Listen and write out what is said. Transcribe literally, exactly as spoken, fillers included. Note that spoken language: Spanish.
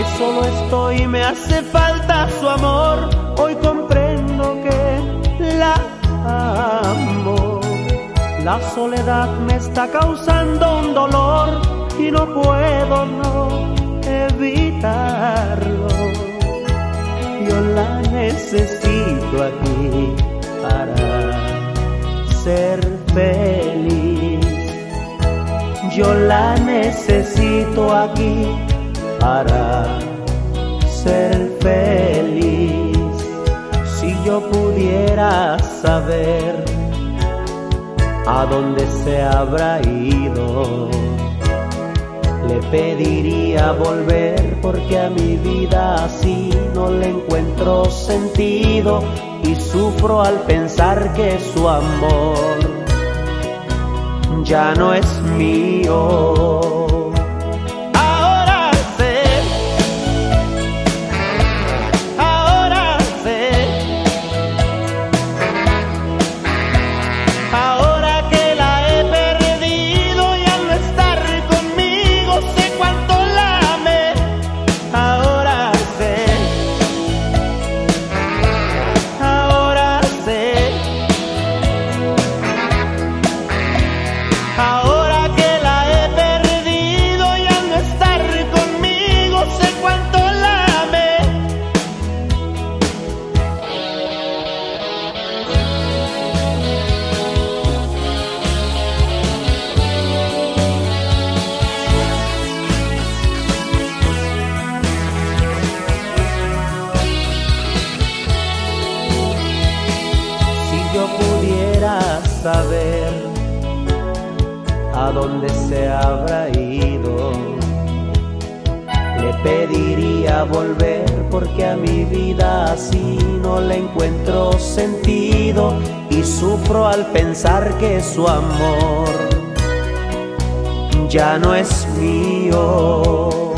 que solo estoy y me hace falta su amor. Hoy comprendo que la amo. La soledad me está causando un dolor y no puedo no evitarlo. Yo la necesito aquí para ser feliz. Yo la necesito aquí para ser feliz. Si yo pudiera saber a dónde se habrá ido, le pediría volver, porque a mi vida así no le encuentro sentido y sufro al pensar que su amor ya no es mío. Si yo pudiera saber a dónde se habrá ido, le pediría volver, porque a mi vida así no le encuentro sentido y sufro al pensar que su amor ya no es mío.